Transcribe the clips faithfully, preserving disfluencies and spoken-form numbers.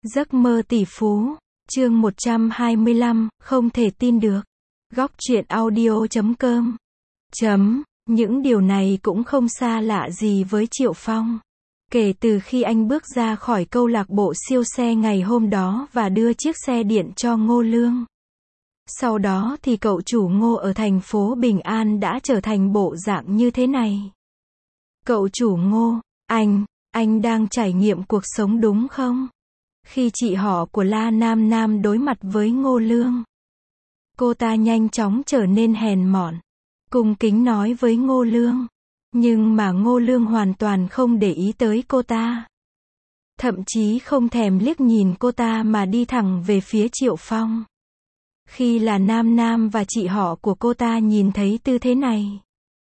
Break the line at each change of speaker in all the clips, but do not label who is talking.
Giấc mơ tỷ phú, chương một trăm hai mươi lăm, không thể tin được. Góc truyện audio chấm com. Chấm, những điều này cũng không xa lạ gì với Triệu Phong. Kể từ khi anh bước ra khỏi câu lạc bộ siêu xe ngày hôm đó và đưa chiếc xe điện cho Ngô Lương. Sau đó thì cậu chủ Ngô ở thành phố Bình An đã trở thành bộ dạng như thế này. Cậu chủ Ngô, anh, anh đang trải nghiệm cuộc sống đúng không? Khi chị họ của La Nam Nam đối mặt với Ngô Lương, cô ta nhanh chóng trở nên hèn mọn, cung kính nói với Ngô Lương. Nhưng mà Ngô Lương hoàn toàn không để ý tới cô ta. Thậm chí không thèm liếc nhìn cô ta mà đi thẳng về phía Triệu Phong. Khi là Nam Nam và chị họ của cô ta nhìn thấy tư thế này,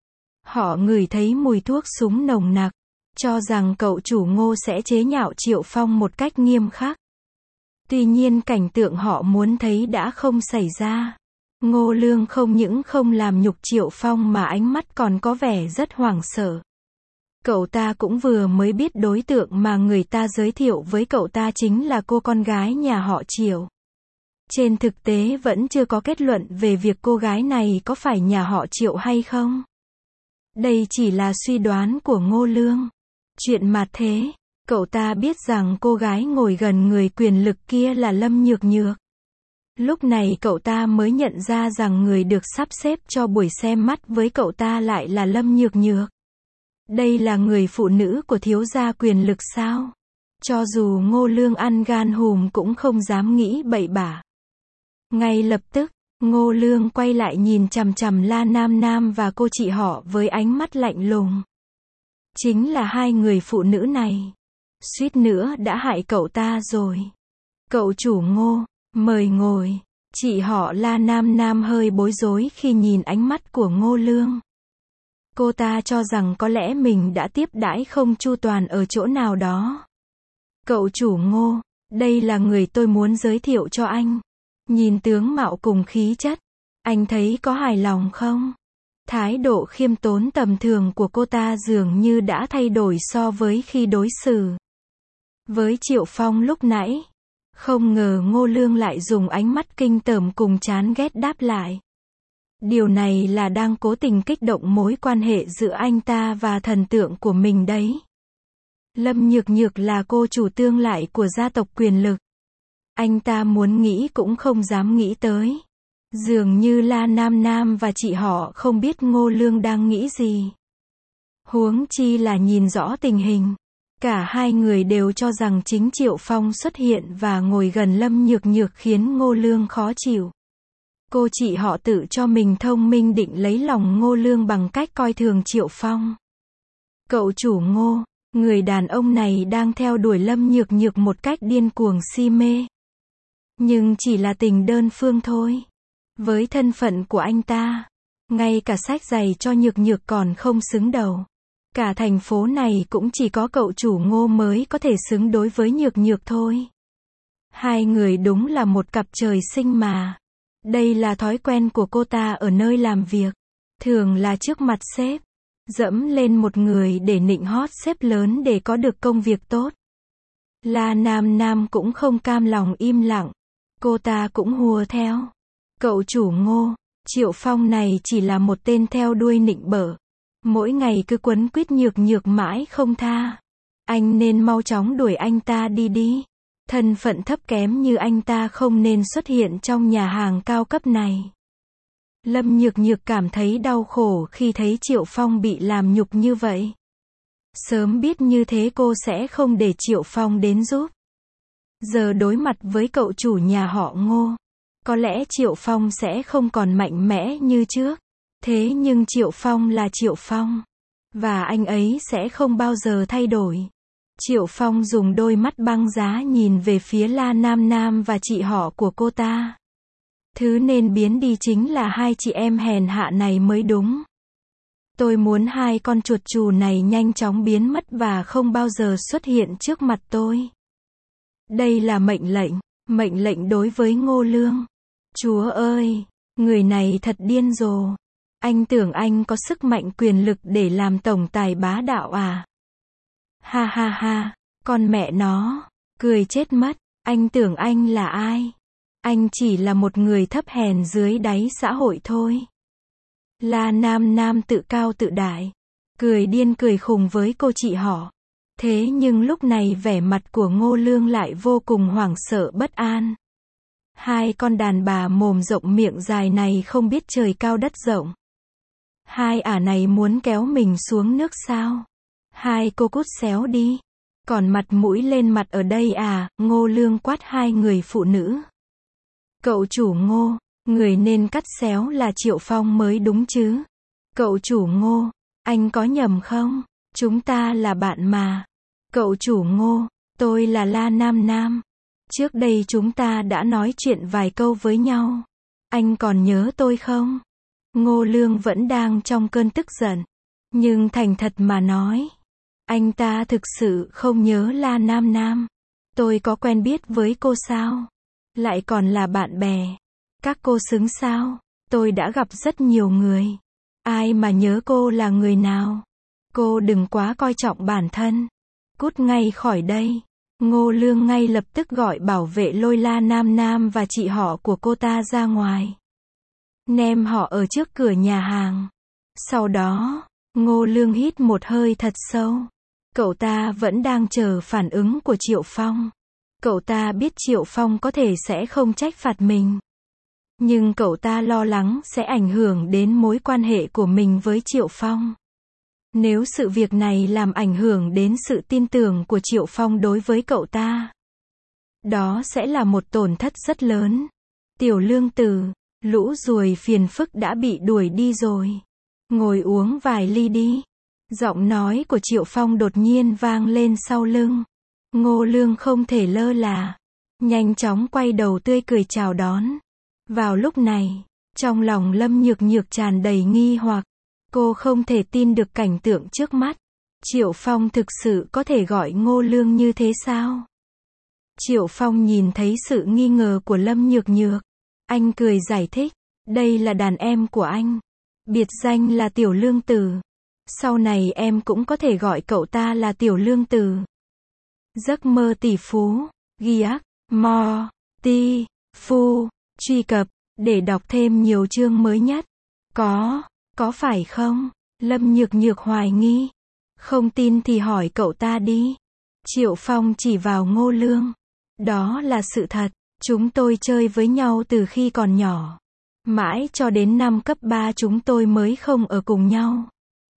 họ ngửi thấy mùi thuốc súng nồng nặc, cho rằng cậu chủ Ngô sẽ chế nhạo Triệu Phong một cách nghiêm khắc. Tuy nhiên cảnh tượng họ muốn thấy đã không xảy ra. Ngô Lương không những không làm nhục Triệu Phong mà ánh mắt còn có vẻ rất hoảng sợ. Cậu ta cũng vừa mới biết đối tượng mà người ta giới thiệu với cậu ta chính là cô con gái nhà họ Triệu. Trên thực tế vẫn chưa có kết luận về việc cô gái này có phải nhà họ Triệu hay không. Đây chỉ là suy đoán của Ngô Lương. Chuyện mà thế, cậu ta biết rằng cô gái ngồi gần người quyền lực kia là Lâm Nhược Nhược. Lúc này cậu ta mới nhận ra rằng người được sắp xếp cho buổi xem mắt với cậu ta lại là Lâm Nhược Nhược. Đây là người phụ nữ của thiếu gia quyền lực sao? Cho dù Ngô Lương ăn gan hùm cũng không dám nghĩ bậy bạ. Ngay lập tức, Ngô Lương quay lại nhìn chằm chằm La Nam Nam và cô chị họ với ánh mắt lạnh lùng. Chính là hai người phụ nữ này. Suýt nữa đã hại cậu ta rồi. Cậu chủ Ngô, mời ngồi. Chị họ La Nam Nam hơi bối rối khi nhìn ánh mắt của Ngô Lương. Cô ta cho rằng có lẽ mình đã tiếp đãi không chu toàn ở chỗ nào đó. Cậu chủ Ngô, đây là người tôi muốn giới thiệu cho anh. Nhìn tướng mạo cùng khí chất, anh thấy có hài lòng không? Thái độ khiêm tốn tầm thường của cô ta dường như đã thay đổi so với khi đối xử với Triệu Phong lúc nãy. Không ngờ Ngô Lương lại dùng ánh mắt kinh tởm cùng chán ghét đáp lại. Điều này là đang cố tình kích động mối quan hệ giữa anh ta và thần tượng của mình đấy. Lâm Nhược Nhược là cô chủ tương lại của gia tộc quyền lực. Anh ta muốn nghĩ cũng không dám nghĩ tới. Dường như La Nam Nam và chị họ không biết Ngô Lương đang nghĩ gì. Huống chi là nhìn rõ tình hình. Cả hai người đều cho rằng chính Triệu Phong xuất hiện và ngồi gần Lâm Nhược Nhược khiến Ngô Lương khó chịu. Cô chị họ tự cho mình thông minh định lấy lòng Ngô Lương bằng cách coi thường Triệu Phong. Cậu chủ Ngô, người đàn ông này đang theo đuổi Lâm Nhược Nhược một cách điên cuồng si mê. Nhưng chỉ là tình đơn phương thôi. Với thân phận của anh ta, ngay cả xách giày cho Nhược Nhược còn không xứng đầu. Cả thành phố này cũng chỉ có cậu chủ Ngô mới có thể xứng đối với Nhược Nhược thôi. Hai người đúng là một cặp trời sinh mà. Đây là thói quen của cô ta ở nơi làm việc. Thường là trước mặt sếp, dẫm lên một người để nịnh hót sếp lớn để có được công việc tốt. La Nam Nam cũng không cam lòng im lặng. Cô ta cũng hùa theo. Cậu chủ Ngô, Triệu Phong này chỉ là một tên theo đuôi nịnh bợ. Mỗi ngày cứ quấn quýt Nhược Nhược mãi không tha. Anh nên mau chóng đuổi anh ta đi đi. Thân phận thấp kém như anh ta không nên xuất hiện trong nhà hàng cao cấp này. Lâm Nhược Nhược cảm thấy đau khổ khi thấy Triệu Phong bị làm nhục như vậy. Sớm biết như thế cô sẽ không để Triệu Phong đến giúp. Giờ đối mặt với cậu chủ nhà họ Ngô, có lẽ Triệu Phong sẽ không còn mạnh mẽ như trước. Thế nhưng Triệu Phong là Triệu Phong. Và anh ấy sẽ không bao giờ thay đổi. Triệu Phong dùng đôi mắt băng giá nhìn về phía La Nam Nam và chị họ của cô ta. Thứ nên biến đi chính là hai chị em hèn hạ này mới đúng. Tôi muốn hai con chuột chù này nhanh chóng biến mất và không bao giờ xuất hiện trước mặt tôi. Đây là mệnh lệnh, mệnh lệnh đối với Ngô Lương. Chúa ơi, người này thật điên rồ. Anh tưởng anh có sức mạnh quyền lực để làm tổng tài bá đạo à? Ha ha ha, con mẹ nó, cười chết mất. Anh tưởng anh là ai? Anh chỉ là một người thấp hèn dưới đáy xã hội thôi. La Nam Nam tự cao tự đại, cười điên cười khùng với cô chị họ. Thế nhưng lúc này vẻ mặt của Ngô Lương lại vô cùng hoảng sợ bất an. Hai con đàn bà mồm rộng miệng dài này không biết trời cao đất rộng. Hai ả này muốn kéo mình xuống nước sao? Hai cô cút xéo đi. Còn mặt mũi lên mặt ở đây à? Ngô Lương quát hai người phụ nữ. Cậu chủ Ngô, người nên cắt xéo là Triệu Phong mới đúng chứ. Cậu chủ Ngô, anh có nhầm không? Chúng ta là bạn mà. Cậu chủ Ngô, tôi là La Nam Nam. Trước đây chúng ta đã nói chuyện vài câu với nhau. Anh còn nhớ tôi không? Ngô Lương vẫn đang trong cơn tức giận. Nhưng thành thật mà nói, anh ta thực sự không nhớ La Nam Nam. Tôi có quen biết với cô sao? Lại còn là bạn bè. Các cô xứng sao? Tôi đã gặp rất nhiều người. Ai mà nhớ cô là người nào? Cô đừng quá coi trọng bản thân. Cút ngay khỏi đây. Ngô Lương ngay lập tức gọi bảo vệ lôi La Nam Nam và chị họ của cô ta ra ngoài. Ném họ ở trước cửa nhà hàng. Sau đó, Ngô Lương hít một hơi thật sâu. Cậu ta vẫn đang chờ phản ứng của Triệu Phong. Cậu ta biết Triệu Phong có thể sẽ không trách phạt mình. Nhưng cậu ta lo lắng sẽ ảnh hưởng đến mối quan hệ của mình với Triệu Phong. Nếu sự việc này làm ảnh hưởng đến sự tin tưởng của Triệu Phong đối với cậu ta, đó sẽ là một tổn thất rất lớn. Tiểu Lương Tử, lũ ruồi phiền phức đã bị đuổi đi rồi. Ngồi uống vài ly đi. Giọng nói của Triệu Phong đột nhiên vang lên sau lưng. Ngô Lương không thể lơ là. Nhanh chóng quay đầu tươi cười chào đón. Vào lúc này, trong lòng Lâm Nhược Nhược tràn đầy nghi hoặc. Cô không thể tin được cảnh tượng trước mắt. Triệu Phong thực sự có thể gọi Ngô Lương như thế sao? Triệu Phong nhìn thấy sự nghi ngờ của Lâm Nhược Nhược. Anh cười giải thích. Đây là đàn em của anh. Biệt danh là Tiểu Lương Tử. Sau này em cũng có thể gọi cậu ta là Tiểu Lương Tử. Giấc mơ tỷ phú. Ghi ác. Mo. Ti. Phu. Truy cập. Để đọc thêm nhiều chương mới nhất. Có. Có phải không? Lâm Nhược Nhược hoài nghi. Không tin thì hỏi cậu ta đi. Triệu Phong chỉ vào Ngô Lương. Đó là sự thật. Chúng tôi chơi với nhau từ khi còn nhỏ. Mãi cho đến năm cấp ba chúng tôi mới không ở cùng nhau.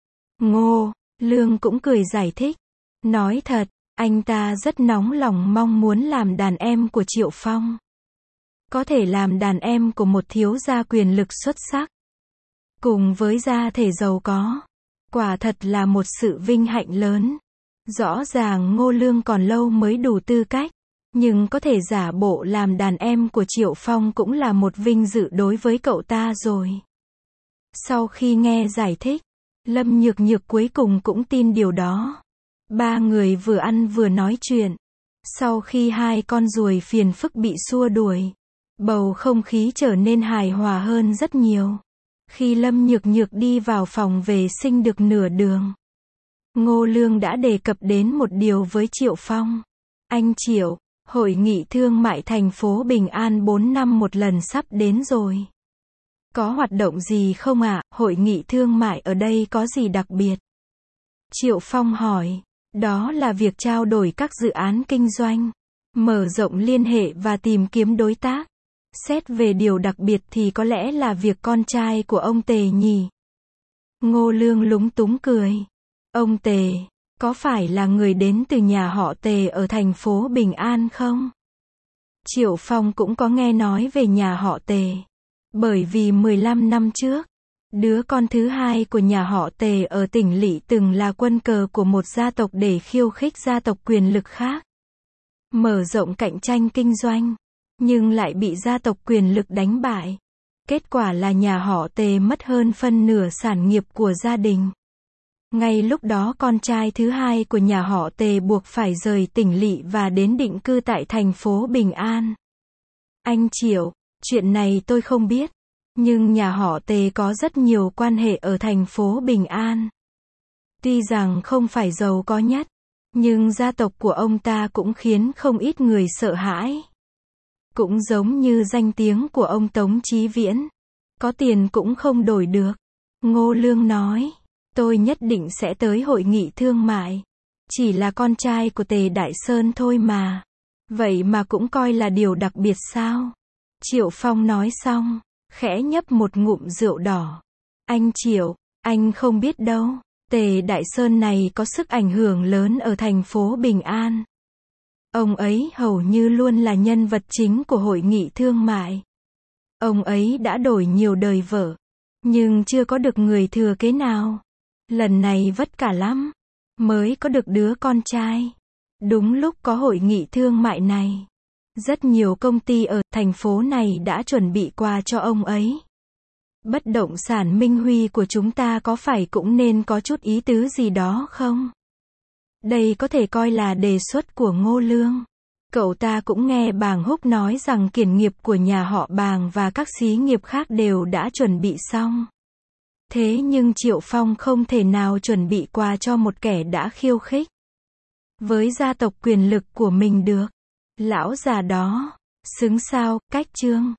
Ngô Lương cũng cười giải thích. Nói thật, anh ta rất nóng lòng mong muốn làm đàn em của Triệu Phong. Có thể làm đàn em của một thiếu gia quyền lực xuất sắc. Cùng với gia thể giàu có. Quả thật là một sự vinh hạnh lớn. Rõ ràng Ngô Lương còn lâu mới đủ tư cách. Nhưng có thể giả bộ làm đàn em của Triệu Phong cũng là một vinh dự đối với cậu ta rồi. Sau khi nghe giải thích, Lâm Nhược Nhược cuối cùng cũng tin điều đó. Ba người vừa ăn vừa nói chuyện. Sau khi hai con ruồi phiền phức bị xua đuổi, bầu không khí trở nên hài hòa hơn rất nhiều. Khi Lâm Nhược Nhược đi vào phòng vệ sinh được nửa đường, Ngô Lương đã đề cập đến một điều với Triệu Phong. Anh Triệu, hội nghị thương mại thành phố Bình An bốn năm một lần sắp đến rồi. Có hoạt động gì không ạ? À? Hội nghị thương mại ở đây có gì đặc biệt? Triệu Phong hỏi. Đó là việc trao đổi các dự án kinh doanh, mở rộng liên hệ và tìm kiếm đối tác. Xét về điều đặc biệt thì có lẽ là việc con trai của ông Tề nhỉ? Ngô Lương lúng túng cười. Ông Tề, có phải là người đến từ nhà họ Tề ở thành phố Bình An không? Triệu Phong cũng có nghe nói về nhà họ Tề. Bởi vì mười lăm năm trước, đứa con thứ hai của nhà họ Tề ở tỉnh Lỵ từng là quân cờ của một gia tộc để khiêu khích gia tộc quyền lực khác. Mở rộng cạnh tranh kinh doanh, nhưng lại bị gia tộc quyền lực đánh bại. Kết quả là nhà họ Tề mất hơn phân nửa sản nghiệp của gia đình. Ngay lúc đó con trai thứ hai của nhà họ Tề buộc phải rời tỉnh Lỵ và đến định cư tại thành phố Bình An. Anh Triệu, chuyện này tôi không biết. Nhưng nhà họ Tề có rất nhiều quan hệ ở thành phố Bình An. Tuy rằng không phải giàu có nhất, Nhưng gia tộc của ông ta cũng khiến không ít người sợ hãi. Cũng giống như danh tiếng của ông Tống Chí Viễn. Có tiền cũng không đổi được. Ngô Lương nói, tôi nhất định sẽ tới hội nghị thương mại. Chỉ là con trai của Tề Đại Sơn thôi mà. Vậy mà cũng coi là điều đặc biệt sao? Triệu Phong nói xong, khẽ nhấp một ngụm rượu đỏ. Anh Triệu, anh không biết đâu. Tề Đại Sơn này có sức ảnh hưởng lớn ở thành phố Bình An. Ông ấy hầu như luôn là nhân vật chính của hội nghị thương mại. Ông ấy đã đổi nhiều đời vợ, nhưng chưa có được người thừa kế nào. Lần này vất cả lắm, mới có được đứa con trai. Đúng lúc có hội nghị thương mại này, rất nhiều công ty ở thành phố này đã chuẩn bị quà cho ông ấy. Bất động sản Minh Huy của chúng ta có phải cũng nên có chút ý tứ gì đó không? Đây có thể coi là đề xuất của Ngô Lương. Cậu ta cũng nghe Bàng Húc nói rằng kiển nghiệp của nhà họ Bàng và các xí nghiệp khác đều đã chuẩn bị xong. Thế nhưng Triệu Phong không thể nào chuẩn bị quà cho một kẻ đã khiêu khích với gia tộc quyền lực của mình được. Lão già đó, xứng sao, cách chương.